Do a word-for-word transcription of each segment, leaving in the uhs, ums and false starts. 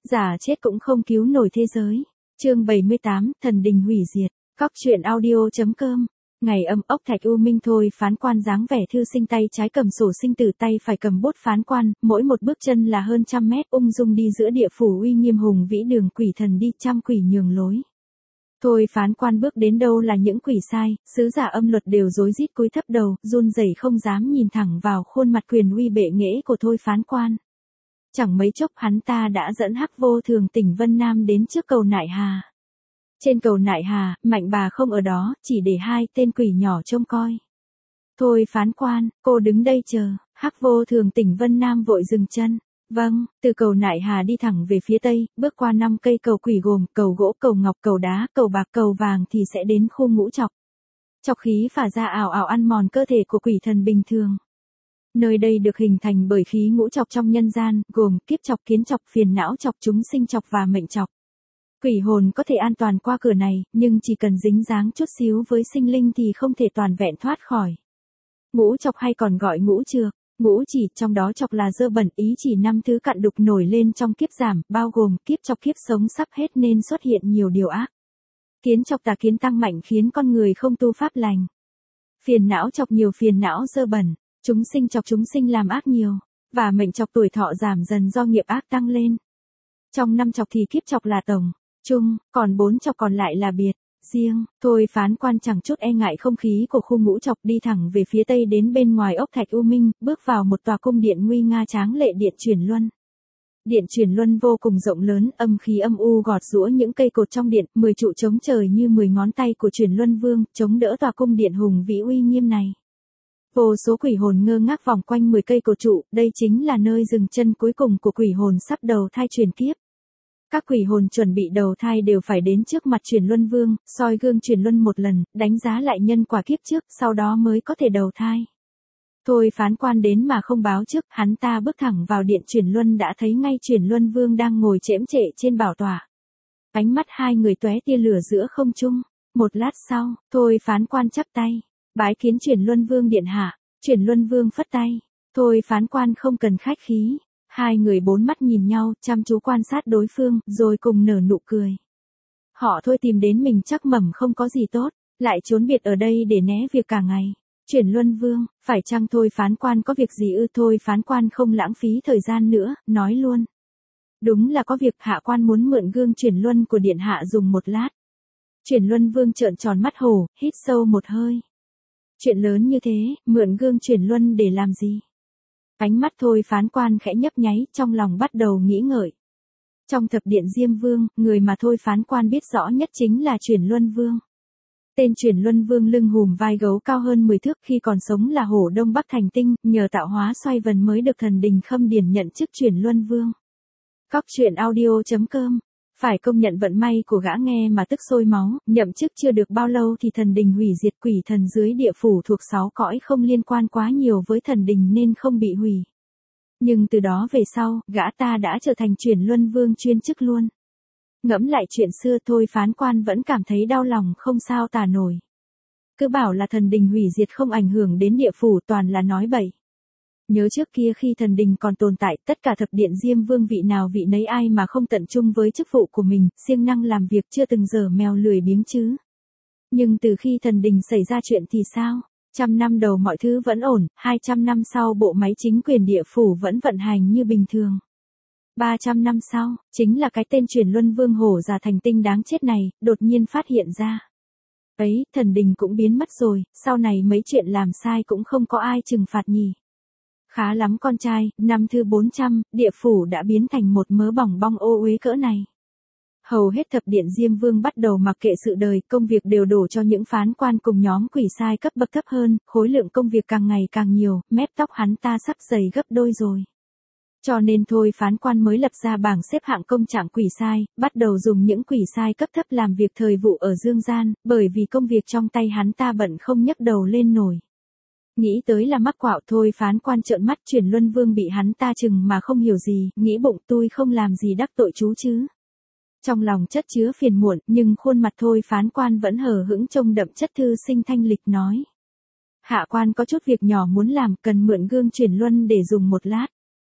Giả chết cũng không cứu nổi thế giới. Chương bảy mươi tám, thần đình hủy diệt. Cóc truyện audio.com. Ngày âm ốc thạch u minh thôi phán quan dáng vẻ thư sinh tay trái cầm sổ sinh tử tay phải cầm bút phán quan, mỗi một bước chân là hơn trăm mét ung dung đi giữa địa phủ uy nghiêm hùng vĩ đường quỷ thần đi trăm quỷ nhường lối. Thôi phán quan bước đến đâu là những quỷ sai, sứ giả âm luật đều rối rít cúi thấp đầu, run rẩy không dám nhìn thẳng vào khuôn mặt quyền uy bệ nghệ của thôi phán quan. Chẳng mấy chốc hắn ta đã dẫn Hắc Vô Thường tỉnh Vân Nam đến trước cầu Nại Hà. Trên cầu Nại Hà, Mạnh bà không ở đó, chỉ để hai tên quỷ nhỏ trông coi. Thôi phán quan, cô đứng đây chờ. Hắc Vô Thường tỉnh Vân Nam vội dừng chân. Vâng, từ cầu Nại Hà đi thẳng về phía tây, bước qua năm cây cầu quỷ gồm cầu gỗ, cầu ngọc, cầu đá, cầu bạc, cầu vàng thì sẽ đến khu ngũ trọc. Trọc khí phả ra ảo ảo ăn mòn cơ thể của quỷ thần bình thường. Nơi đây được hình thành bởi khí ngũ trọc trong nhân gian, gồm kiếp trọc, kiến trọc, phiền não trọc, chúng sinh trọc và mệnh trọc. Quỷ hồn có thể an toàn qua cửa này, nhưng chỉ cần dính dáng chút xíu với sinh linh thì không thể toàn vẹn thoát khỏi. Ngũ trọc hay còn gọi ngũ trược, ngũ chỉ, trong đó trọc là dơ bẩn, ý chỉ năm thứ cặn đục nổi lên trong kiếp giảm, bao gồm kiếp trọc, kiếp sống sắp hết nên xuất hiện nhiều điều ác. Kiến trọc tà kiến tăng mạnh khiến con người không tu pháp lành. Phiền não trọc nhiều phiền não dơ bẩn. Chúng sinh trọc chúng sinh làm ác nhiều, và mệnh trọc tuổi thọ giảm dần do nghiệp ác tăng lên. Trong năm trọc thì kiếp trọc là tổng, chung, còn bốn trọc còn lại là biệt, riêng. Thôi phán quan chẳng chút e ngại không khí của khu ngũ trọc đi thẳng về phía tây đến bên ngoài ốc thạch u minh, bước vào một tòa cung điện nguy nga tráng lệ điện chuyển luân. Điện chuyển luân vô cùng rộng lớn, âm khí âm u gọt giũa những cây cột trong điện, mười trụ chống trời như mười ngón tay của chuyển luân vương, chống đỡ tòa cung điện hùng vĩ uy nghiêm này. Vô số quỷ hồn ngơ ngác vòng quanh mười cây cột trụ, đây chính là nơi dừng chân cuối cùng của quỷ hồn sắp đầu thai chuyển kiếp. Các quỷ hồn chuẩn bị đầu thai đều phải đến trước mặt chuyển luân vương, soi gương chuyển luân một lần, đánh giá lại nhân quả kiếp trước, sau đó mới có thể đầu thai. Thôi phán quan đến mà không báo trước, hắn ta bước thẳng vào điện chuyển luân đã thấy ngay chuyển luân vương đang ngồi chễm trệ trên bảo tọa. Ánh mắt hai người tóe tia lửa giữa không trung. Một lát sau, thôi phán quan chắp tay. Bái kiến chuyển luân vương điện hạ. Chuyển luân vương phất tay. Thôi phán quan không cần khách khí. Hai người bốn mắt nhìn nhau, chăm chú quan sát đối phương, rồi cùng nở nụ cười. Họ thôi tìm đến mình chắc mẩm không có gì tốt, lại trốn biệt ở đây để né việc cả ngày. Chuyển luân vương, phải chăng thôi phán quan có việc gì ư? Thôi phán quan không lãng phí thời gian nữa, nói luôn. Đúng là có việc, hạ quan muốn mượn gương chuyển luân của điện hạ dùng một lát. Chuyển luân vương trợn tròn mắt hổ, hít sâu một hơi. Chuyện lớn như thế, mượn gương chuyển luân để làm gì? Ánh mắt thôi phán quan khẽ nhấp nháy, trong lòng bắt đầu nghĩ ngợi. Trong thập điện Diêm Vương, người mà thôi phán quan biết rõ nhất chính là chuyển luân vương. Tên chuyển luân vương lưng hùm vai gấu cao hơn mười thước, khi còn sống là hổ đông bắc thành tinh, nhờ tạo hóa xoay vần mới được thần đình Khâm Điền nhận chức chuyển luân vương. Cóc truyện audio.com. Phải công nhận vận may của gã nghe mà tức sôi máu, nhậm chức chưa được bao lâu thì thần đình hủy diệt, quỷ thần dưới địa phủ thuộc sáu cõi không liên quan quá nhiều với thần đình nên không bị hủy. Nhưng từ đó về sau, gã ta đã trở thành chuyển luân vương chuyên chức luôn. Ngẫm lại chuyện xưa, thôi phán quan vẫn cảm thấy đau lòng không sao tả nổi. Cứ bảo là thần đình hủy diệt không ảnh hưởng đến địa phủ, toàn là nói bậy. Nhớ trước kia khi thần đình còn tồn tại, tất cả thập điện Diêm Vương vị nào vị nấy ai mà không tận trung với chức vụ của mình, siêng năng làm việc chưa từng dở mèo lười biếng chứ. Nhưng từ khi thần đình xảy ra chuyện thì sao? Trăm năm đầu mọi thứ vẫn ổn, hai trăm năm sau bộ máy chính quyền địa phủ vẫn vận hành như bình thường. Ba trăm năm sau, chính là cái tên chuyển luân vương hổ già thành tinh đáng chết này, đột nhiên phát hiện ra. Ấy, thần đình cũng biến mất rồi, sau này mấy chuyện làm sai cũng không có ai trừng phạt nhỉ. Khá lắm con trai, năm thứ bốn trăm, địa phủ đã biến thành một mớ bỏng bong ô uế cỡ này. Hầu hết thập điện Diêm Vương bắt đầu mặc kệ sự đời, công việc đều đổ cho những phán quan cùng nhóm quỷ sai cấp bậc thấp hơn, khối lượng công việc càng ngày càng nhiều, mép tóc hắn ta sắp dày gấp đôi rồi. Cho nên thôi phán quan mới lập ra bảng xếp hạng công trạng quỷ sai, bắt đầu dùng những quỷ sai cấp thấp làm việc thời vụ ở dương gian, bởi vì công việc trong tay hắn ta bận không nhấc đầu lên nổi. Nghĩ tới là mắc quạo, thôi phán quan trợn mắt, chuyển luân vương bị hắn ta chừng mà không hiểu gì, nghĩ bụng tôi không làm gì đắc tội chú chứ. Trong lòng chất chứa phiền muộn, nhưng khuôn mặt thôi phán quan vẫn hờ hững trông đậm chất thư sinh thanh lịch nói. Hạ quan có chút việc nhỏ muốn làm, cần mượn gương chuyển luân để dùng một lát.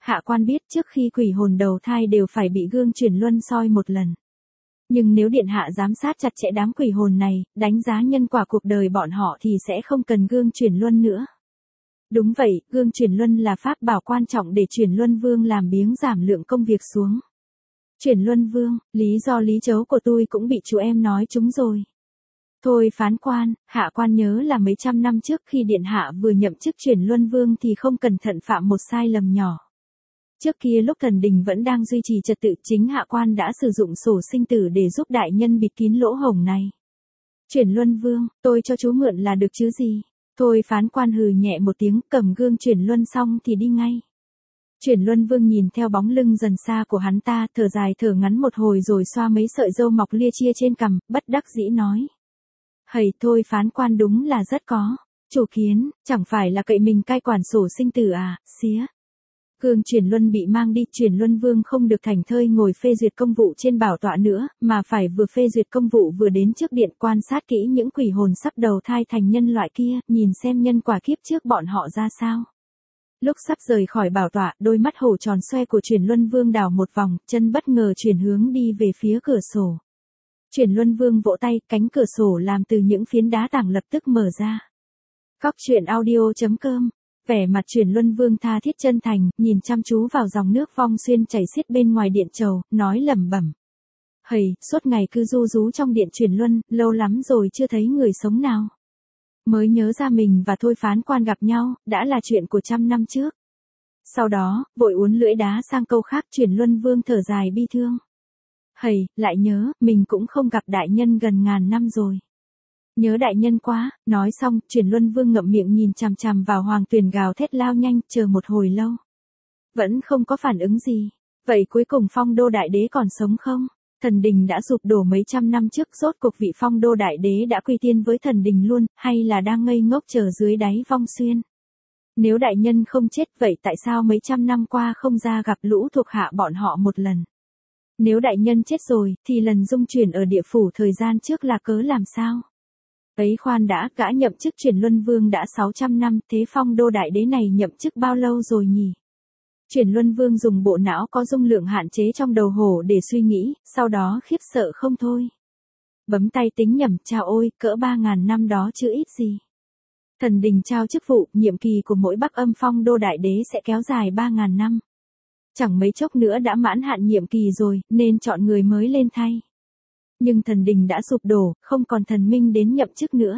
hạ quan biết trước khi quỷ hồn đầu thai đều phải bị gương chuyển luân soi một lần. Nhưng nếu điện hạ giám sát chặt chẽ đám quỷ hồn này, đánh giá nhân quả cuộc đời bọn họ thì sẽ không cần gương chuyển luân nữa. Đúng vậy, gương chuyển luân là pháp bảo quan trọng để chuyển luân vương làm biếng giảm lượng công việc xuống. Chuyển luân vương, lý do lý chấu của tôi cũng bị chú em nói trúng rồi. Thôi phán quan, hạ quan nhớ là mấy trăm năm trước khi điện hạ vừa nhậm chức chuyển luân vương thì không cẩn thận phạm một sai lầm nhỏ. Trước kia lúc thần đình vẫn đang duy trì trật tự, chính hạ quan đã sử dụng sổ sinh tử để giúp đại nhân bịt kín lỗ hổng này. Chuyển luân vương, tôi cho chú mượn là được chứ gì. Thôi phán quan hừ nhẹ một tiếng, cầm gương chuyển luân xong thì đi ngay. Chuyển luân vương nhìn theo bóng lưng dần xa của hắn ta, thở dài thở ngắn một hồi rồi xoa mấy sợi râu mọc lia chia trên cằm, bất đắc dĩ nói. Hầy, thôi phán quan đúng là rất có chủ kiến, chẳng phải là cậy mình cai quản sổ sinh tử à, xía. Gương chuyển luân bị mang đi, chuyển luân vương không được thảnh thơi ngồi phê duyệt công vụ trên bảo tọa nữa, mà phải vừa phê duyệt công vụ vừa đến trước điện quan sát kỹ những quỷ hồn sắp đầu thai thành nhân loại kia, nhìn xem nhân quả kiếp trước bọn họ ra sao. Lúc sắp rời khỏi bảo tọa, đôi mắt hổ tròn xoe của chuyển luân vương đảo một vòng, chân bất ngờ chuyển hướng đi về phía cửa sổ. Chuyển luân vương vỗ tay, cánh cửa sổ làm từ những phiến đá tảng lập tức mở ra. Cóc truyện audio chấm com. Vẻ mặt chuyển luân vương tha thiết chân thành, nhìn chăm chú vào dòng nước vong xuyên chảy xiết bên ngoài điện chầu, nói lẩm bẩm. Hầy, suốt ngày cứ du rú trong điện chuyển luân, lâu lắm rồi chưa thấy người sống nào. Mới nhớ ra mình và thôi phán quan gặp nhau, đã là chuyện của trăm năm trước. Sau đó, vội uốn lưỡi đá sang câu khác, chuyển luân vương thở dài bi thương. Hầy, lại nhớ, mình cũng không gặp đại nhân gần ngàn năm rồi. Nhớ đại nhân quá, nói xong, chuyển luân vương ngậm miệng nhìn chằm chằm vào Hoàng Tuyền gào thét lao nhanh, chờ một hồi lâu. Vẫn không có phản ứng gì. Vậy cuối cùng Phong Đô Đại Đế còn sống không? Thần đình đã sụp đổ mấy trăm năm trước, rốt cuộc vị Phong Đô Đại Đế đã quy tiên với thần đình luôn, hay là đang ngây ngốc chờ dưới đáy vong xuyên? Nếu đại nhân không chết, vậy tại sao mấy trăm năm qua không ra gặp lũ thuộc hạ bọn họ một lần? Nếu đại nhân chết rồi, thì lần dung chuyển ở địa phủ thời gian trước là cớ làm sao? Ấy khoan đã, gã nhậm chức chuyển luân vương đã sáu trăm năm, thế Phong Đô Đại Đế này nhậm chức bao lâu rồi nhỉ? Chuyển luân vương dùng bộ não có dung lượng hạn chế trong đầu hổ để suy nghĩ, sau đó khiếp sợ không thôi. Bấm tay tính nhầm, chao ôi, cỡ ba ngàn năm đó chứ ít gì. Thần đình trao chức vụ, nhiệm kỳ của mỗi Bắc Âm Phong Đô Đại Đế sẽ kéo dài ba ngàn năm. Chẳng mấy chốc nữa đã mãn hạn nhiệm kỳ rồi, nên chọn người mới lên thay. Nhưng thần đình đã sụp đổ, không còn thần minh đến nhậm chức nữa.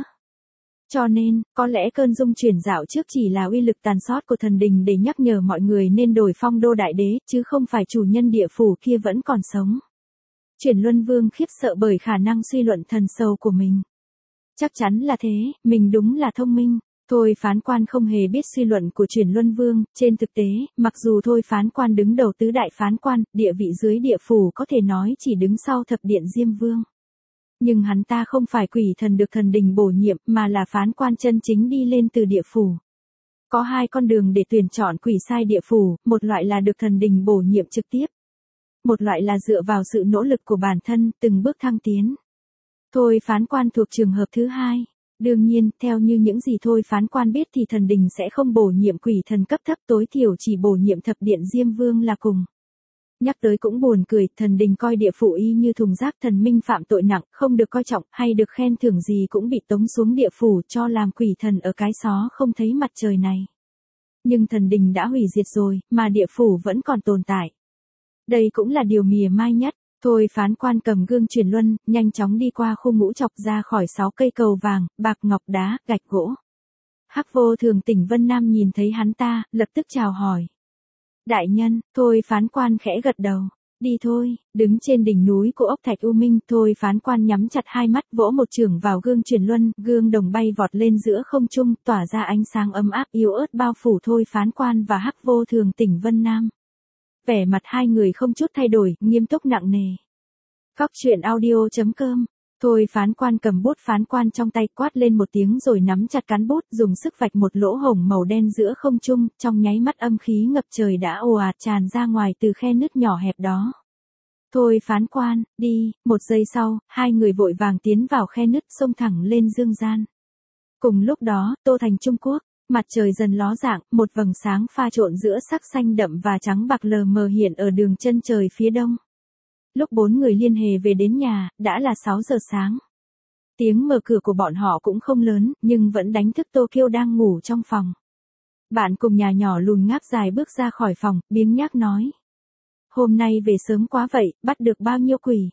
Cho nên, có lẽ cơn dung chuyển dạo trước chỉ là uy lực tàn sót của thần đình để nhắc nhở mọi người nên đổi Phong Đô Đại Đế, chứ không phải chủ nhân địa phủ kia vẫn còn sống. Chuyển luân vương khiếp sợ bởi khả năng suy luận thần sâu của mình. Chắc chắn là thế, mình đúng là thông minh. Thôi phán quan không hề biết suy luận của chuyển luân vương, trên thực tế, mặc dù thôi phán quan đứng đầu tứ đại phán quan, địa vị dưới địa phủ có thể nói chỉ đứng sau thập điện Diêm Vương. Nhưng hắn ta không phải quỷ thần được thần đình bổ nhiệm, mà là phán quan chân chính đi lên từ địa phủ. Có hai con đường để tuyển chọn quỷ sai địa phủ, một loại là được thần đình bổ nhiệm trực tiếp. Một loại là dựa vào sự nỗ lực của bản thân, từng bước thăng tiến. Thôi phán quan thuộc trường hợp thứ hai. Đương nhiên, theo như những gì thôi phán quan biết thì thần đình sẽ không bổ nhiệm quỷ thần cấp thấp, tối thiểu chỉ bổ nhiệm thập điện Diêm Vương là cùng. Nhắc tới cũng buồn cười, thần đình coi địa phủ y như thùng rác, thần minh phạm tội nặng, không được coi trọng, hay được khen thưởng gì cũng bị tống xuống địa phủ cho làm quỷ thần ở cái xó không thấy mặt trời này. Nhưng thần đình đã hủy diệt rồi, mà địa phủ vẫn còn tồn tại. Đây cũng là điều mỉa mai nhất. Thôi phán quan cầm gương chuyển luân, nhanh chóng đi qua khu ngũ trọc ra khỏi sáu cây cầu vàng, bạc ngọc đá, gạch gỗ. Hắc Vô Thường tỉnh Vân Nam nhìn thấy hắn ta, lập tức chào hỏi. Đại nhân, thôi phán quan khẽ gật đầu. Đi thôi, đứng trên đỉnh núi của ốc thạch U Minh, thôi phán quan nhắm chặt hai mắt vỗ một chưởng vào gương chuyển luân, gương đồng bay vọt lên giữa không trung, tỏa ra ánh sáng ấm áp yếu ớt bao phủ thôi phán quan và Hắc Vô Thường tỉnh Vân Nam. Vẻ mặt hai người không chút thay đổi, nghiêm túc nặng nề. Cóc truyện audio chấm com. Thôi phán quan cầm bút phán quan trong tay, quát lên một tiếng rồi nắm chặt cán bút, dùng sức vạch một lỗ hổng màu đen giữa không trung, trong nháy mắt âm khí ngập trời đã ồ ạt tràn ra ngoài từ khe nứt nhỏ hẹp đó. Thôi phán quan, đi, một giây sau, hai người vội vàng tiến vào khe nứt xông thẳng lên dương gian. Cùng lúc đó, Tô Thành Trung Quốc, Mặt trời dần ló dạng, một vầng sáng pha trộn giữa sắc xanh đậm và trắng bạc lờ mờ hiện ở đường chân trời phía đông. Lúc bốn người Liên Hề về đến nhà, đã là sáu giờ sáng. Tiếng mở cửa của bọn họ cũng không lớn, nhưng vẫn đánh thức Tokyo đang ngủ trong phòng. Bạn cùng nhà nhỏ lùn ngáp dài bước ra khỏi phòng, biếng nhác nói. Hôm nay về sớm quá vậy, bắt được bao nhiêu quỷ?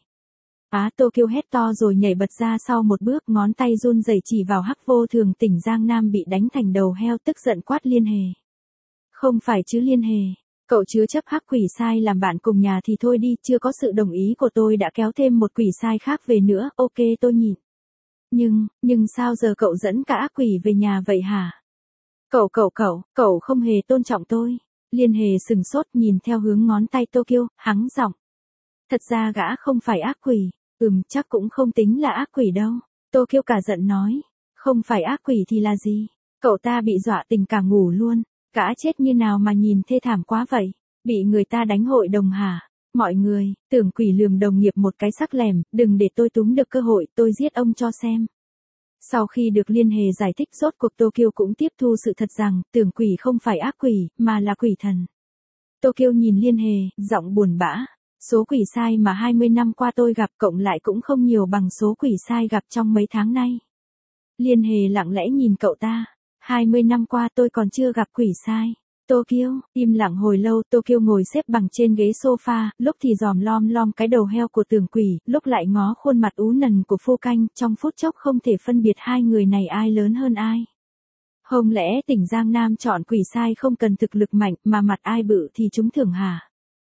Á Tokyo hét to rồi nhảy bật ra sau một bước, ngón tay run rẩy chỉ vào Hắc Vô Thường tỉnh Giang Nam bị đánh thành đầu heo, tức giận quát Liên Hề. Không phải chứ Liên Hề, cậu chứa chấp hắc quỷ sai làm bạn cùng nhà thì thôi đi, chưa có sự đồng ý của tôi đã kéo thêm một quỷ sai khác về nữa, ok tôi nhịn. Nhưng, nhưng sao giờ cậu dẫn cả ác quỷ về nhà vậy hả? Cậu cậu cậu, cậu không hề tôn trọng tôi. Liên Hề sừng sốt nhìn theo hướng ngón tay Tokyo, hắng giọng. Thật ra gã không phải ác quỷ, ừm chắc cũng không tính là ác quỷ đâu. Tokyo cả giận nói, không phải ác quỷ thì là gì? Cậu ta bị dọa tình cả ngủ luôn, gã chết như nào mà nhìn thê thảm quá vậy? Bị người ta đánh hội đồng hả? Mọi người, Tưởng Quỷ lườm đồng nghiệp một cái sắc lẻm, đừng để tôi túm được cơ hội, tôi giết ông cho xem. Sau khi được Liên Hề giải thích rốt cuộc Tokyo cũng tiếp thu sự thật rằng, Tưởng Quỷ không phải ác quỷ, mà là quỷ thần. Tokyo nhìn Liên Hề, giọng buồn bã. Số quỷ sai mà hai mươi năm qua tôi gặp cộng lại cũng không nhiều bằng số quỷ sai gặp trong mấy tháng nay. Liên Hề lặng lẽ nhìn cậu ta. hai mươi năm qua tôi còn chưa gặp quỷ sai. Tokyo, im lặng hồi lâu, Tokyo ngồi xếp bằng trên ghế sofa, lúc thì dòm lom lom cái đầu heo của Tưởng Quỷ, lúc lại ngó khuôn mặt ú nần của Phu Canh, trong phút chốc không thể phân biệt hai người này ai lớn hơn ai. Không lẽ tỉnh Giang Nam chọn quỷ sai không cần thực lực mạnh mà mặt ai bự thì chúng thưởng hả?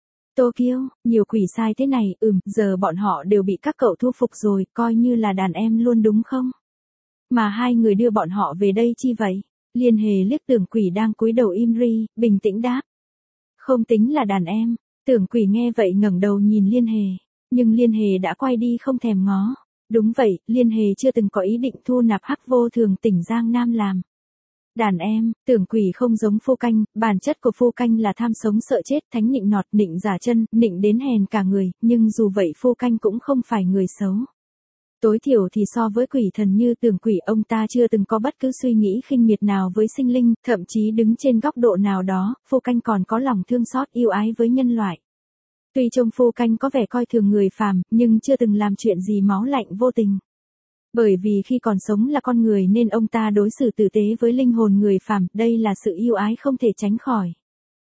Tokyo, nhiều quỷ sai thế này, ừm, giờ bọn họ đều bị các cậu thu phục rồi, coi như là đàn em luôn đúng không? Mà hai người đưa bọn họ về đây chi vậy? Liên Hề liếc Tưởng Quỷ đang cúi đầu im ri, bình tĩnh đáp. Không tính là đàn em. Tưởng Quỷ nghe vậy ngẩng đầu nhìn Liên Hề, nhưng Liên Hề đã quay đi không thèm ngó. Đúng vậy, Liên Hề chưa từng có ý định thu nạp Hắc Vô Thường tỉnh Giang Nam làm đàn em. Tưởng Quỷ không giống Phu Canh, bản chất của Phu Canh là tham sống sợ chết, thánh nịnh nọt, nịnh giả chân, nịnh đến hèn cả người, nhưng dù vậy Phu Canh cũng không phải người xấu. Tối thiểu thì so với quỷ thần như Tưởng Quỷ, ông ta chưa từng có bất cứ suy nghĩ khinh miệt nào với sinh linh, thậm chí đứng trên góc độ nào đó, Phu Canh còn có lòng thương xót yêu ái với nhân loại. Tuy trông Phu Canh có vẻ coi thường người phàm, nhưng chưa từng làm chuyện gì máu lạnh vô tình. Bởi vì khi còn sống là con người nên ông ta đối xử tử tế với linh hồn người phàm, đây là sự yêu ái không thể tránh khỏi.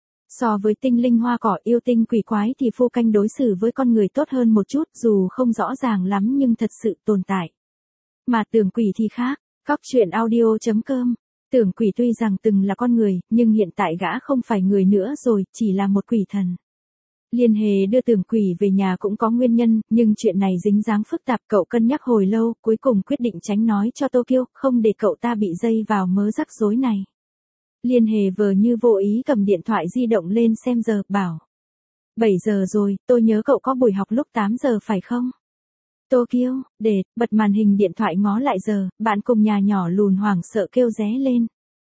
So với tinh linh hoa cỏ yêu tinh quỷ quái thì Phu Canh đối xử với con người tốt hơn một chút, dù không rõ ràng lắm nhưng thật sự tồn tại. Mà Tưởng Quỷ thì khác. Cóc truyện audio chấm com. Tưởng Quỷ tuy rằng từng là con người, nhưng hiện tại gã không phải người nữa rồi, chỉ là một quỷ thần. Liên Hề đưa Tưởng Quỷ về nhà cũng có nguyên nhân, nhưng chuyện này dính dáng phức tạp, cậu cân nhắc hồi lâu, cuối cùng quyết định tránh nói cho Tokyo, không để cậu ta bị dây vào mớ rắc rối này. Liên Hề vờ như vô ý cầm điện thoại di động lên xem giờ, bảo. bảy giờ rồi, tôi nhớ cậu có buổi học lúc tám giờ phải không? Tokyo, để, bật màn hình điện thoại ngó lại giờ, bạn cùng nhà nhỏ lùn hoảng sợ kêu ré lên.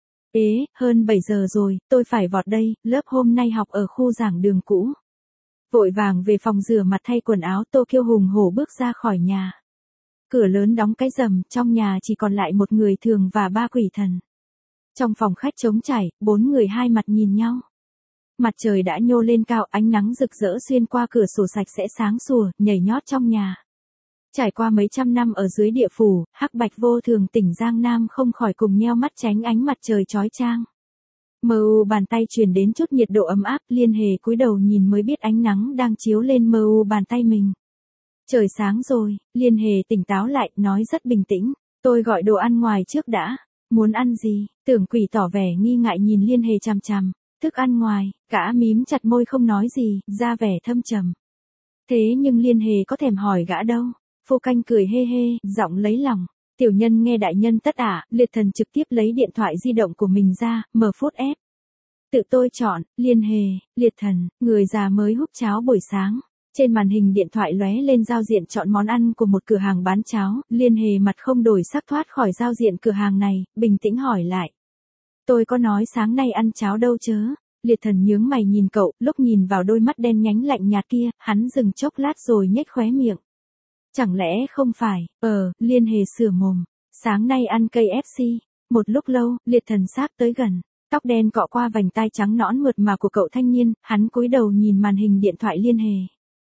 Ế, hơn bảy giờ rồi, tôi phải vọt đây, lớp hôm nay học ở khu giảng đường cũ. Vội vàng về phòng rửa mặt thay quần áo, Tokyo hùng hổ bước ra khỏi nhà. Cửa lớn đóng cái rầm, trong nhà chỉ còn lại một người thường và ba quỷ thần. Trong phòng khách trống trải, bốn người hai mặt nhìn nhau. Mặt trời đã nhô lên cao, ánh nắng rực rỡ xuyên qua cửa sổ sạch sẽ sáng sủa, nhảy nhót trong nhà. Trải qua mấy trăm năm ở dưới địa phủ, Hắc Bạch Vô Thường tỉnh Giang Nam không khỏi cùng nheo mắt tránh ánh mặt trời chói chang. Mờ u bàn tay truyền đến chút nhiệt độ ấm áp, Liên Hề cúi đầu nhìn mới biết ánh nắng đang chiếu lên mờ u bàn tay mình. Trời sáng rồi, Liên Hề tỉnh táo lại, nói rất bình tĩnh. Tôi gọi đồ ăn ngoài trước đã. Muốn ăn gì? Tưởng Quỷ tỏ vẻ nghi ngại nhìn Liên Hề chằm chằm. Thức ăn ngoài, gã mím chặt môi không nói gì, ra vẻ thâm trầm. Thế nhưng Liên Hề có thèm hỏi gã đâu. Phu Canh cười hê hê, giọng lấy lòng. Tiểu nhân nghe đại nhân tất ả, liệt thần trực tiếp lấy điện thoại di động của mình ra, mở phút ép. Tự tôi chọn, Liên Hề, liệt thần, người già mới húp cháo buổi sáng. Trên màn hình điện thoại lóe lên giao diện chọn món ăn của một cửa hàng bán cháo, Liên Hề mặt không đổi sắc thoát khỏi giao diện cửa hàng này, bình tĩnh hỏi lại. Tôi có nói sáng nay ăn cháo đâu chớ? Liệt thần nhướng mày nhìn cậu, lúc nhìn vào đôi mắt đen nhánh lạnh nhạt kia, hắn dừng chốc lát rồi nhếch khóe miệng. Chẳng lẽ không phải, ờ, Liên Hề sửa mồm. Sáng nay ăn cây ép xê. Một lúc lâu, Liệt Thần sát tới gần. Tóc đen cọ qua vành tai trắng nõn mượt mà của cậu thanh niên, hắn cúi đầu nhìn màn hình điện thoại liên hề.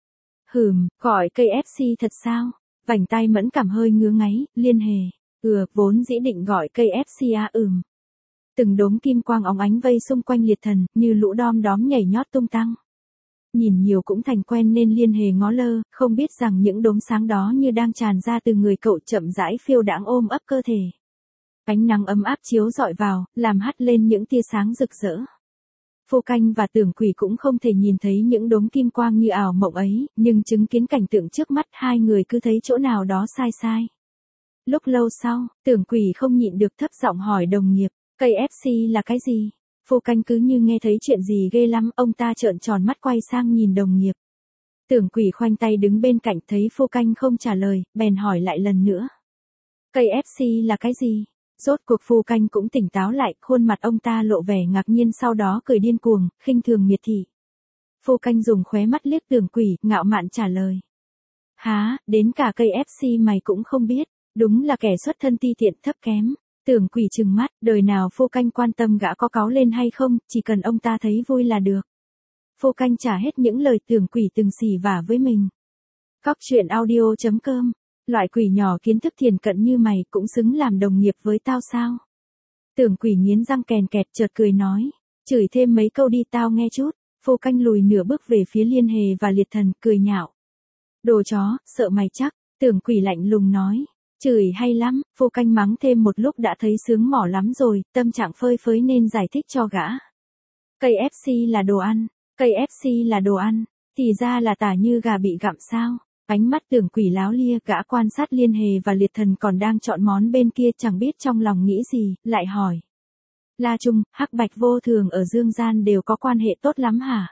Hừm, gọi ca ép xê thật sao? Vành tai mẫn cảm hơi ngứa ngáy, liên hề. Ừ, vốn dĩ định gọi ca ép xê à ừm. Từng đốm kim quang óng ánh vây xung quanh Liệt Thần, như lũ đom đóm nhảy nhót tung tăng. Nhìn nhiều cũng thành quen nên liên hề ngó lơ, không biết rằng những đốm sáng đó như đang tràn ra từ người cậu chậm rãi phiêu đãng ôm ấp cơ thể. Ánh nắng ấm áp chiếu rọi vào, làm hắt lên những tia sáng rực rỡ. Vô Canh và Tưởng Quỷ cũng không thể nhìn thấy những đốm kim quang như ảo mộng ấy, nhưng chứng kiến cảnh tượng trước mắt hai người cứ thấy chỗ nào đó sai sai. Lúc lâu sau, Tưởng Quỷ không nhịn được thấp giọng hỏi đồng nghiệp, ca ép xê là cái gì? Vô Canh cứ như nghe thấy chuyện gì ghê lắm, ông ta trợn tròn mắt quay sang nhìn đồng nghiệp. Tưởng Quỷ khoanh tay đứng bên cạnh thấy Vô Canh không trả lời, bèn hỏi lại lần nữa. ca ép xê là cái gì? Rốt cuộc Vô Canh cũng tỉnh táo lại, khuôn mặt ông ta lộ vẻ ngạc nhiên sau đó cười điên cuồng, khinh thường miệt thị. Vô Canh dùng khóe mắt liếc Tưởng Quỷ, ngạo mạn trả lời. Há, đến cả ca ép xê mày cũng không biết, đúng là kẻ xuất thân ti tiện thấp kém. Tưởng Quỷ trừng mắt, đời nào Vô Canh quan tâm gã có cáu lên hay không, chỉ cần ông ta thấy vui là được. Vô Canh trả hết những lời Tưởng Quỷ từng xỉ vả với mình. Cóc truyện audio chấm com. Loại quỷ nhỏ kiến thức thiền cận như mày cũng xứng làm đồng nghiệp với tao sao? Tưởng Quỷ nghiến răng kèn kẹt chợt cười nói. Chửi thêm mấy câu đi tao nghe chút. Vô Canh lùi nửa bước về phía liên hề và Liệt Thần, cười nhạo. Đồ chó, sợ mày chắc. Tưởng Quỷ lạnh lùng nói. Chửi hay lắm, Vô Canh mắng thêm một lúc đã thấy sướng mỏ lắm rồi, tâm trạng phơi phới nên giải thích cho gã. ca ép xê là đồ ăn, ca ép xê là đồ ăn, thì ra là tả như gà bị gặm sao. Ánh mắt Tưởng Quỷ láo lia, gã quan sát liên hề và Liệt Thần còn đang chọn món bên kia chẳng biết trong lòng nghĩ gì, lại hỏi. La Trung, Hắc Bạch Vô Thường ở Dương Gian đều có quan hệ tốt lắm hả?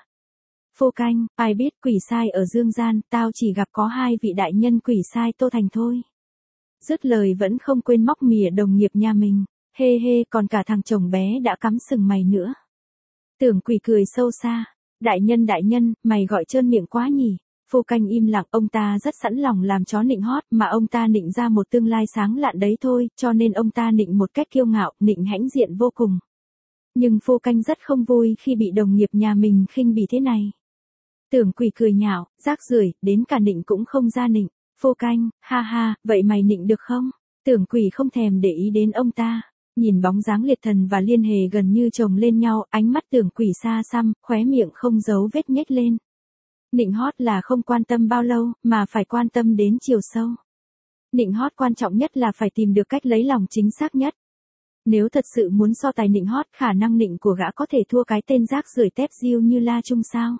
Vô Canh, ai biết quỷ sai ở Dương Gian, tao chỉ gặp có hai vị đại nhân quỷ sai Tô Thành thôi. Dứt lời vẫn không quên móc mỉa đồng nghiệp nhà mình, hê hê còn cả thằng chồng bé đã cắm sừng mày nữa. Tưởng Quỷ cười sâu xa, đại nhân đại nhân, mày gọi trơn miệng quá nhỉ. Vô Canh im lặng, ông ta rất sẵn lòng làm chó nịnh hót mà ông ta nịnh ra một tương lai sáng lạn đấy thôi, cho nên ông ta nịnh một cách kiêu ngạo, nịnh hãnh diện vô cùng. Nhưng Vô Canh rất không vui khi bị đồng nghiệp nhà mình khinh bỉ thế này. Tưởng Quỷ cười nhạo, rác rưởi, đến cả nịnh cũng không ra nịnh. Vô Canh, ha ha, vậy mày nịnh được không? Tưởng Quỷ không thèm để ý đến ông ta. Nhìn bóng dáng Liệt Thần và liên hề gần như chồng lên nhau, ánh mắt Tưởng Quỷ xa xăm, khóe miệng không giấu vết nhếch lên. Nịnh hót là không quan tâm bao lâu, mà phải quan tâm đến chiều sâu. Nịnh hót quan trọng nhất là phải tìm được cách lấy lòng chính xác nhất. Nếu thật sự muốn so tài nịnh hót, khả năng nịnh của gã có thể thua cái tên rác rưởi tép diêu như La Trung sao?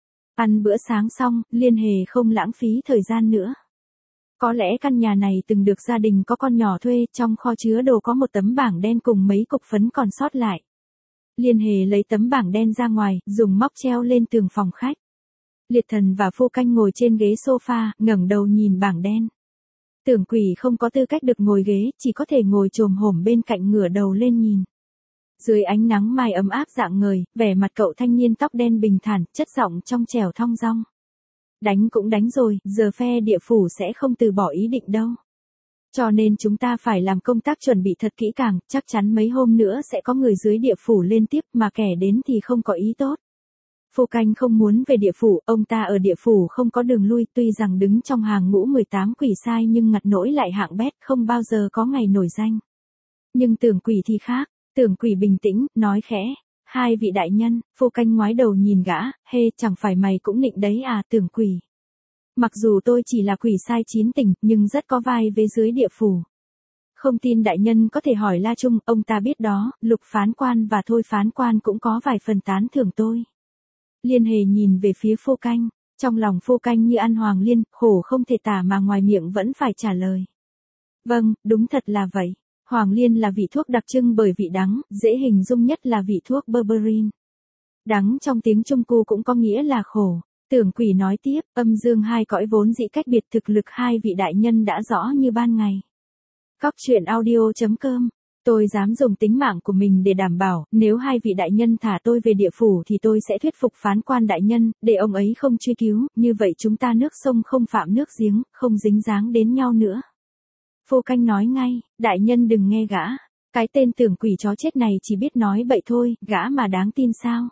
Ăn bữa sáng xong, liên hề không lãng phí thời gian nữa. Có lẽ căn nhà này từng được gia đình có con nhỏ thuê, trong kho chứa đồ có một tấm bảng đen cùng mấy cục phấn còn sót lại. Liên hề lấy tấm bảng đen ra ngoài, dùng móc treo lên tường phòng khách. Liệt Thần và Vô Canh ngồi trên ghế sofa, ngẩng đầu nhìn bảng đen. Tưởng Quỷ không có tư cách được ngồi ghế, chỉ có thể ngồi chồm hổm bên cạnh ngửa đầu lên nhìn. Dưới ánh nắng mai ấm áp rạng ngời, vẻ mặt cậu thanh niên tóc đen bình thản, chất giọng trong trẻo thong dong. Đánh cũng đánh rồi, giờ phe địa phủ sẽ không từ bỏ ý định đâu. Cho nên chúng ta phải làm công tác chuẩn bị thật kỹ càng, chắc chắn mấy hôm nữa sẽ có người dưới địa phủ lên tiếp mà kẻ đến thì không có ý tốt. Vô Canh không muốn về địa phủ, ông ta ở địa phủ không có đường lui, tuy rằng đứng trong hàng ngũ mười tám quỷ sai nhưng ngặt nỗi lại hạng bét, không bao giờ có ngày nổi danh. Nhưng Tưởng Quỷ thì khác, Tưởng Quỷ bình tĩnh, nói khẽ, hai vị đại nhân. Vô Canh ngoái đầu nhìn gã, hê, chẳng phải mày cũng nịnh đấy à Tưởng Quỷ. Mặc dù tôi chỉ là quỷ sai chín tỉnh, nhưng rất có vai vế dưới địa phủ. Không tin đại nhân có thể hỏi La Trung, ông ta biết đó, Lục phán quan và Thôi phán quan cũng có vài phần tán thưởng tôi. Liên hề nhìn về phía Vô Canh, trong lòng Vô Canh như ăn hoàng liên, khổ không thể tả mà ngoài miệng vẫn phải trả lời. Vâng, đúng thật là vậy. Hoàng liên là vị thuốc đặc trưng bởi vị đắng, dễ hình dung nhất là vị thuốc berberine. Đắng trong tiếng Trung Cu cũng có nghĩa là khổ. Tưởng Quỷ nói tiếp, âm dương hai cõi vốn dĩ cách biệt, thực lực hai vị đại nhân đã rõ như ban ngày. Cóc truyện audio chấm com. Tôi dám dùng tính mạng của mình để đảm bảo, nếu hai vị đại nhân thả tôi về địa phủ thì tôi sẽ thuyết phục phán quan đại nhân, để ông ấy không truy cứu, như vậy chúng ta nước sông không phạm nước giếng, không dính dáng đến nhau nữa. Vô Canh nói ngay, đại nhân đừng nghe gã. Cái tên tưởng quỷ chó chết này chỉ biết nói bậy thôi, gã mà đáng tin sao?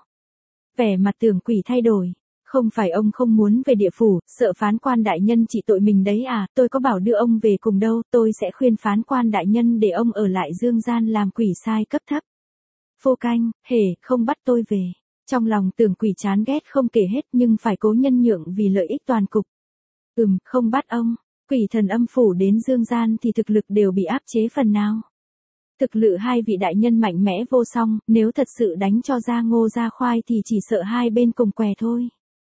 Vẻ mặt tưởng quỷ thay đổi. Không phải ông không muốn về địa phủ, sợ phán quan đại nhân trị tội mình đấy à, tôi có bảo đưa ông về cùng đâu, tôi sẽ khuyên phán quan đại nhân để ông ở lại dương gian làm quỷ sai cấp thấp. Phô Canh, hề, không bắt tôi về. Trong lòng tưởng quỷ chán ghét không kể hết nhưng phải cố nhân nhượng vì lợi ích toàn cục. Ừm, không bắt ông, quỷ thần âm phủ đến dương gian thì thực lực đều bị áp chế phần nào. Thực lự hai vị đại nhân mạnh mẽ vô song, nếu thật sự đánh cho ra ngô ra khoai thì chỉ sợ hai bên cùng què thôi.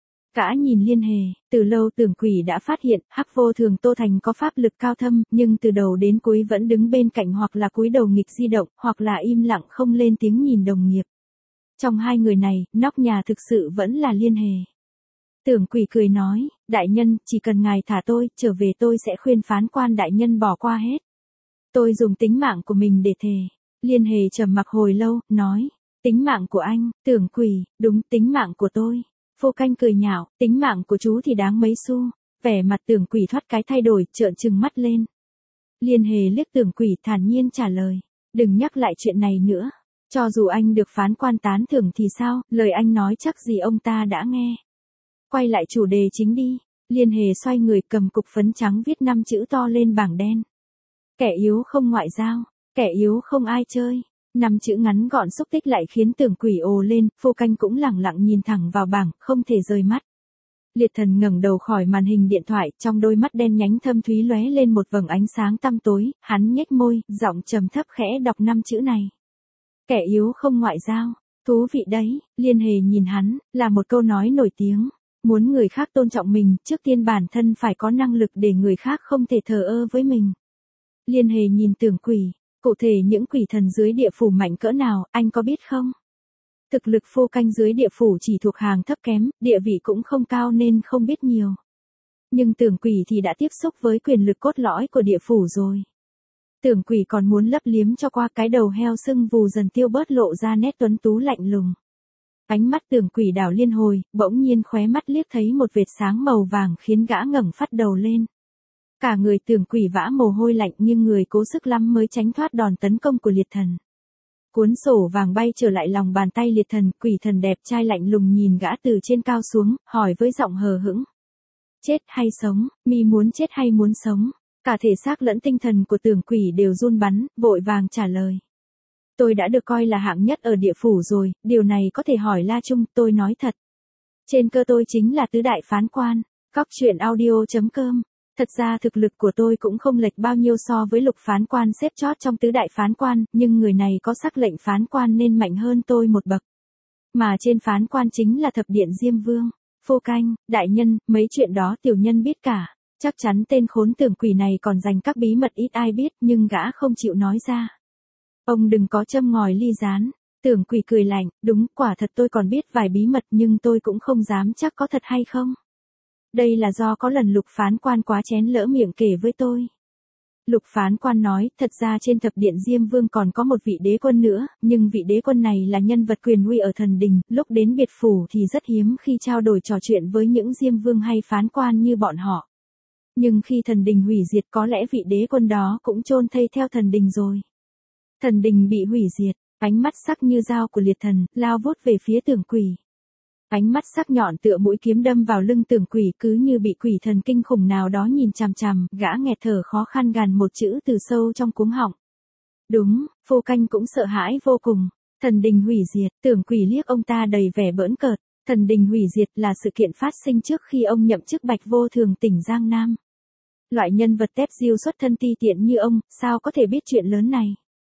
Gã nhìn Liên Hề, từ lâu tưởng quỷ đã phát hiện, hắc vô thường Tô Thành có pháp lực cao thâm, nhưng từ đầu đến cuối vẫn đứng bên cạnh hoặc là cúi đầu nghịch di động, hoặc là im lặng không lên tiếng nhìn đồng nghiệp. Trong hai người này, nóc nhà thực sự vẫn là Liên Hề. Tưởng quỷ cười nói, đại nhân, chỉ cần ngài thả tôi, trở về tôi sẽ khuyên phán quan đại nhân bỏ qua hết. Tôi dùng tính mạng của mình để thề. Liên Hề trầm mặc hồi lâu, nói, tính mạng của anh, tưởng quỷ, đúng tính mạng của tôi. Phô Canh cười nhạo, tính mạng của chú thì đáng mấy xu. Vẻ mặt tưởng quỷ thoát cái thay đổi, trợn trừng mắt lên. Liên Hề liếc tưởng quỷ thản nhiên trả lời, đừng nhắc lại chuyện này nữa. Cho dù anh được phán quan tán thưởng thì sao, lời anh nói chắc gì ông ta đã nghe. Quay lại chủ đề chính đi. Liên Hề xoay người cầm cục phấn trắng viết năm chữ to lên bảng đen. Kẻ yếu không ngoại giao, kẻ yếu không ai chơi. Năm chữ ngắn gọn xúc tích lại khiến tưởng quỷ ồ lên, Phô Canh cũng lẳng lặng nhìn thẳng vào bảng, không thể rời mắt. Liệt Thần ngẩng đầu khỏi màn hình điện thoại, trong đôi mắt đen nhánh thâm thúy lóe lên một vầng ánh sáng tăm tối, hắn nhếch môi, giọng trầm thấp khẽ đọc năm chữ này. Kẻ yếu không ngoại giao, thú vị đấy. Liên Hề nhìn hắn, là một câu nói nổi tiếng. Muốn người khác tôn trọng mình, trước tiên bản thân phải có năng lực để người khác không thể thờ ơ với mình. Liên Hề nhìn tưởng quỷ, cụ thể những quỷ thần dưới địa phủ mạnh cỡ nào, anh có biết không? Thực lực Phô Canh dưới địa phủ chỉ thuộc hàng thấp kém, địa vị cũng không cao nên không biết nhiều. Nhưng tưởng quỷ thì đã tiếp xúc với quyền lực cốt lõi của địa phủ rồi. Tưởng quỷ còn muốn lấp liếm cho qua cái đầu heo sưng vù dần tiêu bớt lộ ra nét tuấn tú lạnh lùng. Ánh mắt tưởng quỷ đảo liên hồi, bỗng nhiên khóe mắt liếc thấy một vệt sáng màu vàng khiến gã ngẩng phát đầu lên. Cả người tưởng quỷ vã mồ hôi lạnh nhưng người cố sức lắm mới tránh thoát đòn tấn công của Liệt Thần. Cuốn sổ vàng bay trở lại lòng bàn tay Liệt Thần, quỷ thần đẹp trai lạnh lùng nhìn gã từ trên cao xuống, hỏi với giọng hờ hững. Chết hay sống, mi muốn chết hay muốn sống? Cả thể xác lẫn tinh thần của tưởng quỷ đều run bắn, vội vàng trả lời. Tôi đã được coi là hạng nhất ở địa phủ rồi, điều này có thể hỏi La Trung, tôi nói thật. Trên cơ tôi chính là tứ đại phán quan. Cóc truyện audio chấm com. Thật ra thực lực của tôi cũng không lệch bao nhiêu so với Lục phán quan xếp chót trong tứ đại phán quan, nhưng người này có sắc lệnh phán quan nên mạnh hơn tôi một bậc. Mà trên phán quan chính là thập điện Diêm Vương. Phô Canh, đại nhân, mấy chuyện đó tiểu nhân biết cả. Chắc chắn tên khốn tưởng quỷ này còn dành các bí mật ít ai biết nhưng gã không chịu nói ra. Ông đừng có châm ngòi ly gián. Tưởng quỷ cười lạnh, đúng, quả thật tôi còn biết vài bí mật nhưng tôi cũng không dám chắc có thật hay không. Đây là do có lần Lục phán quan quá chén lỡ miệng kể với tôi. Lục phán quan nói, thật ra trên thập điện Diêm Vương còn có một vị đế quân nữa, nhưng vị đế quân này là nhân vật quyền uy ở thần đình, lúc đến biệt phủ thì rất hiếm khi trao đổi trò chuyện với những Diêm Vương hay phán quan như bọn họ. Nhưng khi thần đình hủy diệt có lẽ vị đế quân đó cũng chôn thây theo thần đình rồi. Thần đình bị hủy diệt, ánh mắt sắc như dao của Liệt Thần, lao vút về phía tưởng quỷ. Ánh mắt sắc nhọn tựa mũi kiếm đâm vào lưng tưởng quỷ cứ như bị quỷ thần kinh khủng nào đó nhìn chằm chằm, gã nghẹt thở khó khăn gàn một chữ từ sâu trong cuống họng. Đúng, Phô Canh cũng sợ hãi vô cùng. Thần đình hủy diệt, tưởng quỷ liếc ông ta đầy vẻ bỡn cợt. Thần đình hủy diệt là sự kiện phát sinh trước khi ông nhậm chức Bạch Vô Thường tỉnh Giang Nam. Loại nhân vật tép diêu xuất thân ti tiện như ông, sao có thể biết chuyện lớn này?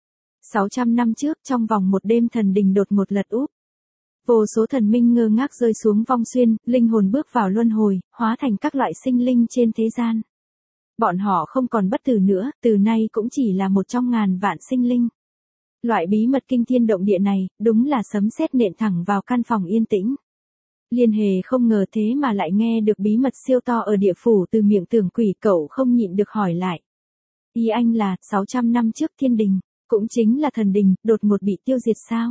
sáu trăm năm trước, trong vòng một đêm thần đình đột ngột lật úp. Vô số thần minh ngơ ngác rơi xuống vong xuyên, linh hồn bước vào luân hồi, hóa thành các loại sinh linh trên thế gian. Bọn họ không còn bất tử nữa, từ nay cũng chỉ là một trong ngàn vạn sinh linh. Loại bí mật kinh thiên động địa này, đúng là sấm sét nện thẳng vào căn phòng yên tĩnh. Liên Hề không ngờ thế mà lại nghe được bí mật siêu to ở địa phủ từ miệng tưởng quỷ, cậu không nhịn được hỏi lại. Ý anh là, sáu trăm năm trước thiên đình, cũng chính là thần đình, đột ngột bị tiêu diệt sao?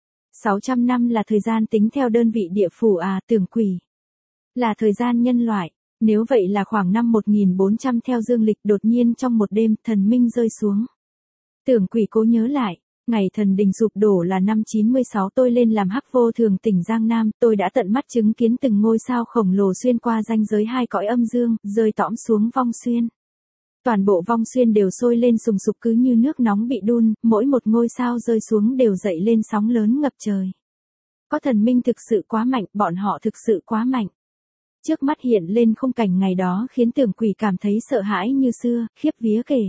sáu trăm năm là thời gian tính theo đơn vị địa phủ à, tưởng quỷ. Là thời gian nhân loại, nếu vậy là khoảng năm một nghìn bốn trăm theo dương lịch, đột nhiên trong một đêm, thần minh rơi xuống. Tưởng quỷ cố nhớ lại, ngày thần đình sụp đổ là năm chín mươi sáu tôi lên làm hắc vô thường tỉnh Giang Nam, tôi đã tận mắt chứng kiến từng ngôi sao khổng lồ xuyên qua ranh giới hai cõi âm dương, rơi tõm xuống Vong Xuyên. Toàn bộ Vong Xuyên đều sôi lên sùng sục cứ như nước nóng bị đun, mỗi một ngôi sao rơi xuống đều dậy lên sóng lớn ngập trời. Có thần minh thực sự quá mạnh, bọn họ thực sự quá mạnh. Trước mắt hiện lên khung cảnh ngày đó khiến Tưởng quỷ cảm thấy sợ hãi như xưa, khiếp vía kể.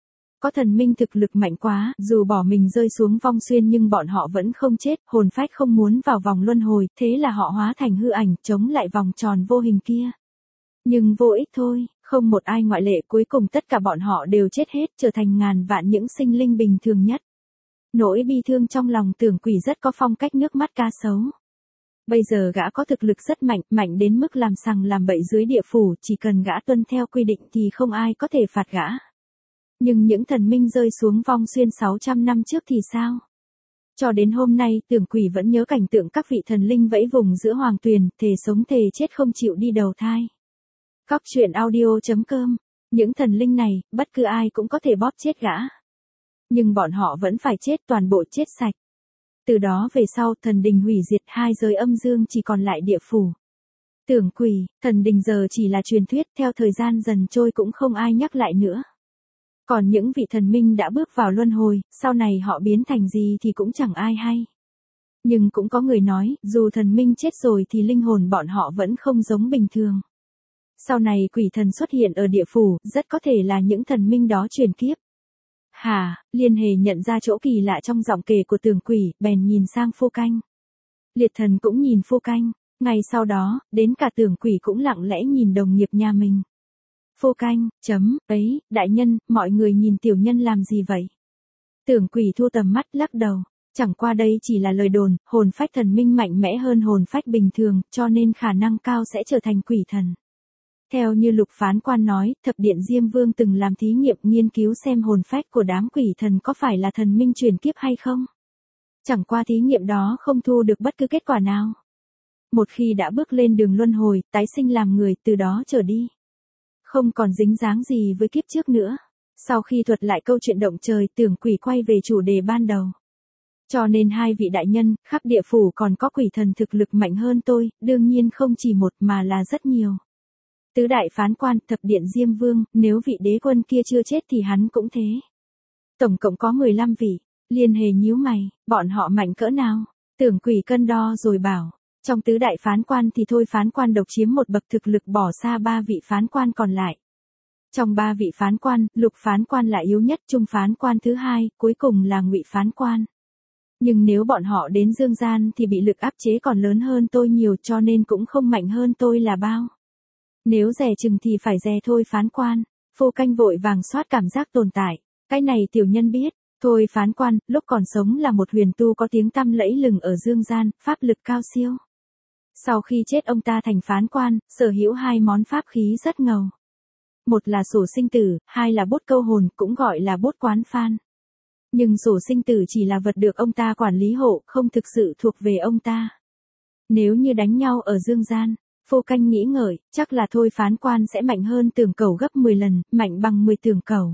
Có thần minh thực lực mạnh quá, dù bỏ mình rơi xuống Vong Xuyên nhưng bọn họ vẫn không chết, hồn phách không muốn vào vòng luân hồi, thế là họ hóa thành hư ảnh, chống lại vòng tròn vô hình kia. Nhưng vô ích thôi, không một ai ngoại lệ, cuối cùng tất cả bọn họ đều chết hết, trở thành ngàn vạn những sinh linh bình thường nhất. Nỗi bi thương trong lòng Tưởng quỷ rất có phong cách nước mắt cá sấu. Bây giờ gã có thực lực rất mạnh, mạnh đến mức làm sằng làm bậy dưới địa phủ, chỉ cần gã tuân theo quy định thì không ai có thể phạt gã. Nhưng những thần minh rơi xuống Vong Xuyên sáu trăm năm trước thì sao? Cho đến hôm nay, Tưởng quỷ vẫn nhớ cảnh tượng các vị thần linh vẫy vùng giữa hoàng tuyền, thề sống thề chết không chịu đi đầu thai. Cóc truyện audio chấm com. Những thần linh này, bất cứ ai cũng có thể bóp chết gã. Nhưng bọn họ vẫn phải chết, toàn bộ chết sạch. Từ đó về sau, thần đình hủy diệt, hai giới âm dương chỉ còn lại địa phủ. Tưởng quỷ, thần đình giờ chỉ là truyền thuyết, theo thời gian dần trôi cũng không ai nhắc lại nữa. Còn những vị thần minh đã bước vào luân hồi, sau này họ biến thành gì thì cũng chẳng ai hay. Nhưng cũng có người nói, dù thần minh chết rồi thì linh hồn bọn họ vẫn không giống bình thường. Sau này quỷ thần xuất hiện ở địa phủ, rất có thể là những thần minh đó chuyển kiếp. Hà, Liên Hề nhận ra chỗ kỳ lạ trong giọng kể của Tưởng quỷ, bèn nhìn sang Phu Canh. Liệt Thần cũng nhìn Phu Canh, ngay sau đó, đến cả Tưởng quỷ cũng lặng lẽ nhìn đồng nghiệp nhà mình. Phu Canh, chấm, ấy, đại nhân, mọi người nhìn tiểu nhân làm gì vậy? Tưởng quỷ thu tầm mắt lắc đầu, chẳng qua đây chỉ là lời đồn, hồn phách thần minh mạnh mẽ hơn hồn phách bình thường, cho nên khả năng cao sẽ trở thành quỷ thần. Theo như Lục Phán Quan nói, Thập Điện Diêm Vương từng làm thí nghiệm nghiên cứu xem hồn phách của đám quỷ thần có phải là thần minh chuyển kiếp hay không. Chẳng qua thí nghiệm đó không thu được bất cứ kết quả nào. Một khi đã bước lên đường luân hồi, tái sinh làm người, từ đó trở đi, không còn dính dáng gì với kiếp trước nữa. Sau khi thuật lại câu chuyện động trời, Tưởng quỷ quay về chủ đề ban đầu. Cho nên hai vị đại nhân, khắp địa phủ còn có quỷ thần thực lực mạnh hơn tôi, đương nhiên không chỉ một mà là rất nhiều. Tứ đại phán quan, Thập Điện Diêm Vương, nếu vị đế quân kia chưa chết thì hắn cũng thế. Tổng cộng có mười lăm vị. Liên Hề nhíu mày, bọn họ mạnh cỡ nào? Tưởng quỷ cân đo rồi bảo, trong tứ đại phán quan thì thôi phán quan độc chiếm một bậc thực lực bỏ xa ba vị phán quan còn lại. Trong ba vị phán quan, Lục phán quan là yếu nhất, Trung phán quan thứ hai, cuối cùng là Ngụy phán quan. Nhưng nếu bọn họ đến dương gian thì bị lực áp chế còn lớn hơn tôi nhiều, cho nên cũng không mạnh hơn tôi là bao. Nếu dè chừng thì phải dè thôi phán quan. Phu Canh vội vàng soát cảm giác tồn tại. Cái này tiểu nhân biết. Thôi phán quan, lúc còn sống là một huyền tu có tiếng tăm lẫy lừng ở dương gian, pháp lực cao siêu. Sau khi chết ông ta thành phán quan, sở hữu hai món pháp khí rất ngầu. Một là sổ sinh tử, hai là bút câu hồn, cũng gọi là bút quán phan. Nhưng sổ sinh tử chỉ là vật được ông ta quản lý hộ, không thực sự thuộc về ông ta. Nếu như đánh nhau ở dương gian, Phu Canh nghĩ ngợi, chắc là thôi phán quan sẽ mạnh hơn Tưởng Cẩu gấp mười lần, mạnh bằng mười Tưởng Cẩu.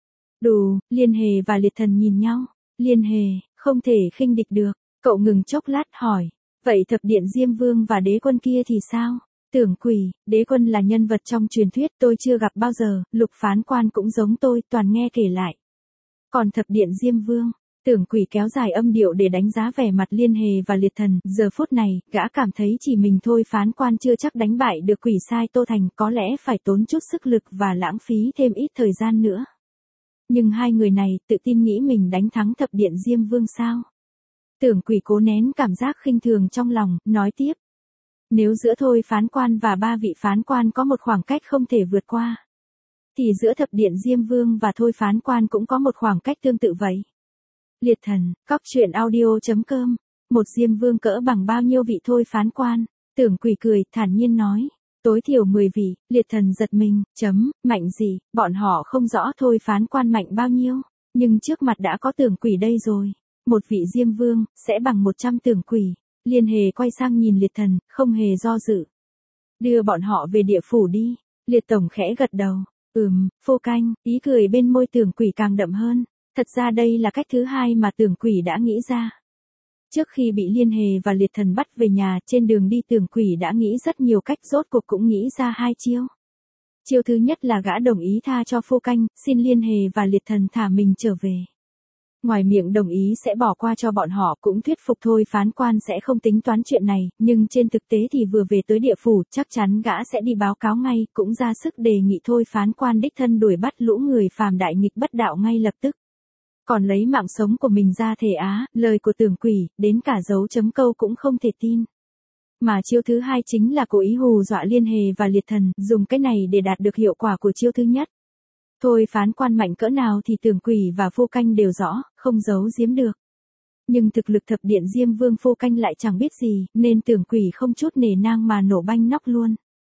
Đù, Liên Hề và Liệt Thần nhìn nhau. Liên Hề, không thể khinh địch được. Cậu ngừng chốc lát hỏi, vậy Thập Điện Diêm Vương và đế quân kia thì sao? Tưởng quỷ, đế quân là nhân vật trong truyền thuyết tôi chưa gặp bao giờ, Lục phán quan cũng giống tôi, toàn nghe kể lại. Còn Thập Điện Diêm Vương, Tưởng quỷ kéo dài âm điệu để đánh giá vẻ mặt Liên Hề và Liệt Thần, giờ phút này, gã cảm thấy chỉ mình thôi phán quan chưa chắc đánh bại được quỷ sai Tô Thành, có lẽ phải tốn chút sức lực và lãng phí thêm ít thời gian nữa. Nhưng hai người này tự tin nghĩ mình đánh thắng Thập Điện Diêm Vương sao? Tưởng quỷ cố nén cảm giác khinh thường trong lòng, nói tiếp. Nếu giữa thôi phán quan và ba vị phán quan có một khoảng cách không thể vượt qua, thì giữa Thập Điện Diêm Vương và thôi phán quan cũng có một khoảng cách tương tự vậy. Liệt Thần, cóc truyện audio chấm com. Một Diêm Vương cỡ bằng bao nhiêu vị thôi phán quan? Tưởng quỷ cười, thản nhiên nói. Tối thiểu mười vị. Liệt Thần giật mình, chấm, mạnh gì, bọn họ không rõ thôi phán quan mạnh bao nhiêu. Nhưng trước mặt đã có Tưởng quỷ đây rồi. Một vị Diêm Vương, sẽ bằng một trăm Tưởng quỷ. Liên Hề quay sang nhìn Liệt Thần, không hề do dự. Đưa bọn họ về địa phủ đi. Liệt Tổng khẽ gật đầu. Ừm, Phu Canh, ý cười bên môi Tưởng quỷ càng đậm hơn. Thật ra đây là cách thứ hai mà Tưởng Quỷ đã nghĩ ra. Trước khi bị Liên Hề và Liệt Thần bắt về nhà, trên đường đi Tưởng Quỷ đã nghĩ rất nhiều cách, rốt cuộc cũng nghĩ ra hai chiêu. Chiêu thứ nhất là gã đồng ý tha cho Phu Canh, xin Liên Hề và Liệt Thần thả mình trở về. Ngoài miệng đồng ý sẽ bỏ qua cho bọn họ, cũng thuyết phục thôi phán quan sẽ không tính toán chuyện này, nhưng trên thực tế thì vừa về tới địa phủ, chắc chắn gã sẽ đi báo cáo ngay, cũng ra sức đề nghị thôi phán quan đích thân đuổi bắt lũ người phàm đại nghịch bất đạo ngay lập tức. Còn lấy mạng sống của mình ra thề á, lời của Tưởng Quỷ, đến cả dấu chấm câu cũng không thể tin. Mà chiêu thứ hai chính là cố ý hù dọa Liên Hề và Liệt Thần, dùng cái này để đạt được hiệu quả của chiêu thứ nhất. Thôi phán quan mạnh cỡ nào thì Tưởng Quỷ và Phu Canh đều rõ, không giấu giếm được. Nhưng thực lực thập điện Diêm Vương Phu Canh lại chẳng biết gì, nên Tưởng Quỷ không chút nể nang mà nổ banh nóc luôn.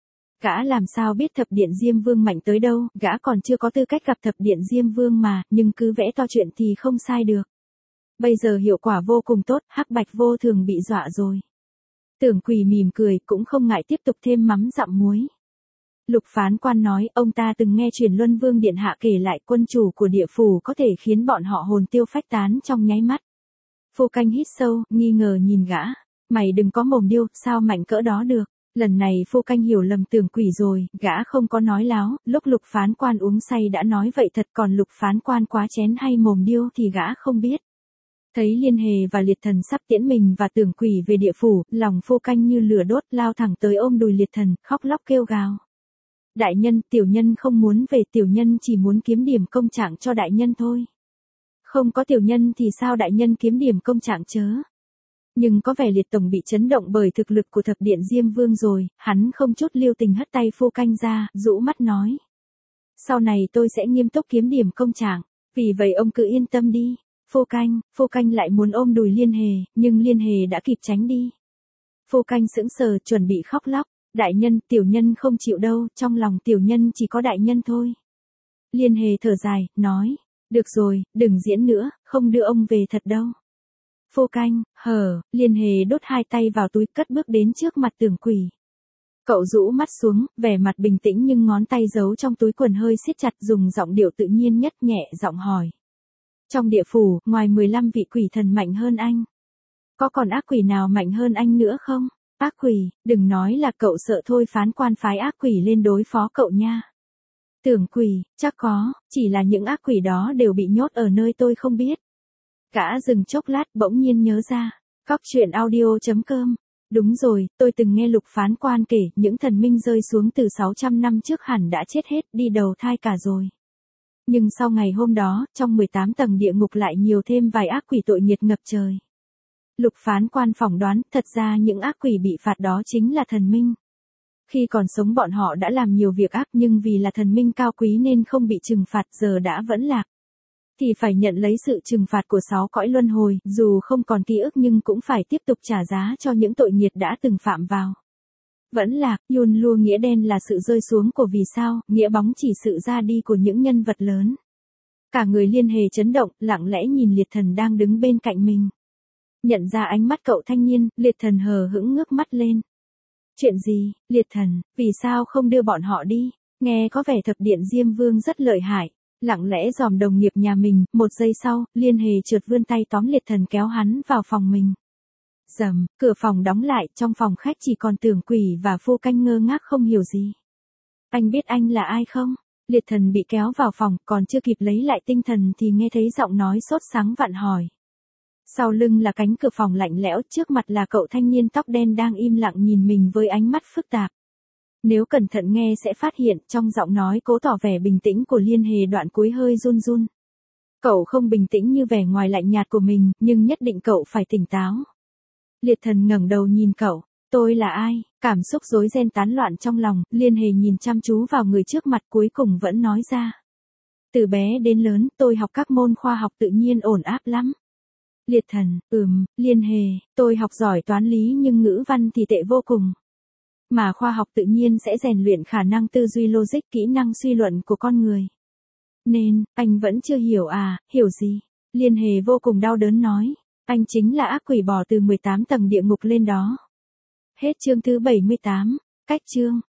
Gã làm sao biết thập điện Diêm Vương mạnh tới đâu, gã còn chưa có tư cách gặp thập điện Diêm Vương mà, nhưng cứ vẽ to chuyện thì không sai được. Bây giờ hiệu quả vô cùng tốt, Hắc Bạch vô thường bị dọa rồi. Tưởng Quỷ mỉm cười, cũng không ngại tiếp tục thêm mắm dặm muối. Lục phán quan nói, ông ta từng nghe truyền Luân Vương Điện Hạ kể lại quân chủ của địa phủ có thể khiến bọn họ hồn tiêu phách tán trong nháy mắt. Phu Canh hít sâu, nghi ngờ nhìn gã. Mày đừng có mồm điêu, sao mạnh cỡ đó được. Lần này Phu Canh hiểu lầm Tưởng Quỷ rồi, gã không có nói láo, lúc lục phán quan uống say đã nói vậy thật, còn lục phán quan quá chén hay mồm điêu thì gã không biết. Thấy Liên Hề và Liệt Thần sắp tiễn mình và Tưởng Quỷ về địa phủ, lòng Phu Canh như lửa đốt, lao thẳng tới ôm đùi Liệt Thần, khóc lóc kêu gào. Đại nhân, tiểu nhân không muốn về, tiểu nhân chỉ muốn kiếm điểm công trạng cho đại nhân thôi. Không có tiểu nhân thì sao đại nhân kiếm điểm công trạng chớ. Nhưng có vẻ Liệt Tổng bị chấn động bởi thực lực của thập điện Diêm Vương rồi, hắn không chút lưu tình hất tay Phu Canh ra, rũ mắt nói. Sau này tôi sẽ nghiêm túc kiếm điểm công trạng, vì vậy ông cứ yên tâm đi. Phu Canh, Phu Canh lại muốn ôm đùi Liên Hề, nhưng Liên Hề đã kịp tránh đi. Phu Canh sững sờ chuẩn bị khóc lóc. Đại nhân, tiểu nhân không chịu đâu, trong lòng tiểu nhân chỉ có đại nhân thôi. Liên Hề thở dài, nói, được rồi, đừng diễn nữa, không đưa ông về thật đâu. Phu Canh, hờ, Liên Hề đốt hai tay vào túi, cất bước đến trước mặt Tưởng Quỷ. Cậu rũ mắt xuống, vẻ mặt bình tĩnh nhưng ngón tay giấu trong túi quần hơi siết chặt, dùng giọng điệu tự nhiên nhất, nhẹ giọng hỏi. Trong địa phủ, ngoài mười lăm vị quỷ thần mạnh hơn anh, có còn ác quỷ nào mạnh hơn anh nữa không? Ác quỷ, đừng nói là cậu sợ thôi phán quan phái ác quỷ lên đối phó cậu nha. Tưởng Quỷ, chắc có, chỉ là những ác quỷ đó đều bị nhốt ở nơi tôi không biết. Gã dừng chốc lát bỗng nhiên nhớ ra. Cóc truyện audio chấm com. Đúng rồi, tôi từng nghe Lục phán quan kể, những thần minh rơi xuống từ sáu trăm năm trước hẳn đã chết hết, đi đầu thai cả rồi. Nhưng sau ngày hôm đó, trong mười tám tầng địa ngục lại nhiều thêm vài ác quỷ tội nghiệt ngập trời. Lục phán quan phỏng đoán, thật ra những ác quỷ bị phạt đó chính là thần minh. Khi còn sống bọn họ đã làm nhiều việc ác, nhưng vì là thần minh cao quý nên không bị trừng phạt, giờ đã vẫn lạc. Thì phải nhận lấy sự trừng phạt của sáu cõi luân hồi, dù không còn ký ức nhưng cũng phải tiếp tục trả giá cho những tội nghiệt đã từng phạm vào. Vẫn lạc, Yun Lua nghĩa đen là sự rơi xuống của vì sao, nghĩa bóng chỉ sự ra đi của những nhân vật lớn. Cả người Liên Hề chấn động, lặng lẽ nhìn Liệt Thần đang đứng bên cạnh mình. Nhận ra ánh mắt cậu thanh niên, Liệt Thần hờ hững ngước mắt lên. Chuyện gì, Liệt Thần, vì sao không đưa bọn họ đi? Nghe có vẻ thập điện Diêm Vương rất lợi hại. Lặng lẽ dòm đồng nghiệp nhà mình, một giây sau, Liên Hề chợt vươn tay tóm Liệt Thần kéo hắn vào phòng mình. Dầm, cửa phòng đóng lại, trong phòng khách chỉ còn Tưởng Quỷ và Phu Canh ngơ ngác không hiểu gì. Anh biết anh là ai không? Liệt Thần bị kéo vào phòng, còn chưa kịp lấy lại tinh thần thì nghe thấy giọng nói sốt sắng vặn hỏi. Sau lưng là cánh cửa phòng lạnh lẽo, trước mặt là cậu thanh niên tóc đen đang im lặng nhìn mình với ánh mắt phức tạp. Nếu cẩn thận nghe sẽ phát hiện trong giọng nói cố tỏ vẻ bình tĩnh của Liên Hề đoạn cuối hơi run run. Cậu không bình tĩnh như vẻ ngoài lạnh nhạt của mình, nhưng nhất định cậu phải tỉnh táo. Liệt Thần ngẩng đầu nhìn cậu, tôi là ai? Cảm xúc rối ren tán loạn trong lòng, Liên Hề nhìn chăm chú vào người trước mặt cuối cùng vẫn nói ra. Từ bé đến lớn, tôi học các môn khoa học tự nhiên ổn áp lắm. Liệt Thần, ừm, Liên Hề, tôi học giỏi toán lý nhưng ngữ văn thì tệ vô cùng. Mà khoa học tự nhiên sẽ rèn luyện khả năng tư duy logic, kỹ năng suy luận của con người. Nên, anh vẫn chưa hiểu à, hiểu gì? Liên Hề vô cùng đau đớn nói, anh chính là ác quỷ bò từ mười tám tầng địa ngục lên đó. Hết chương thứ bảy mươi tám, cách chương.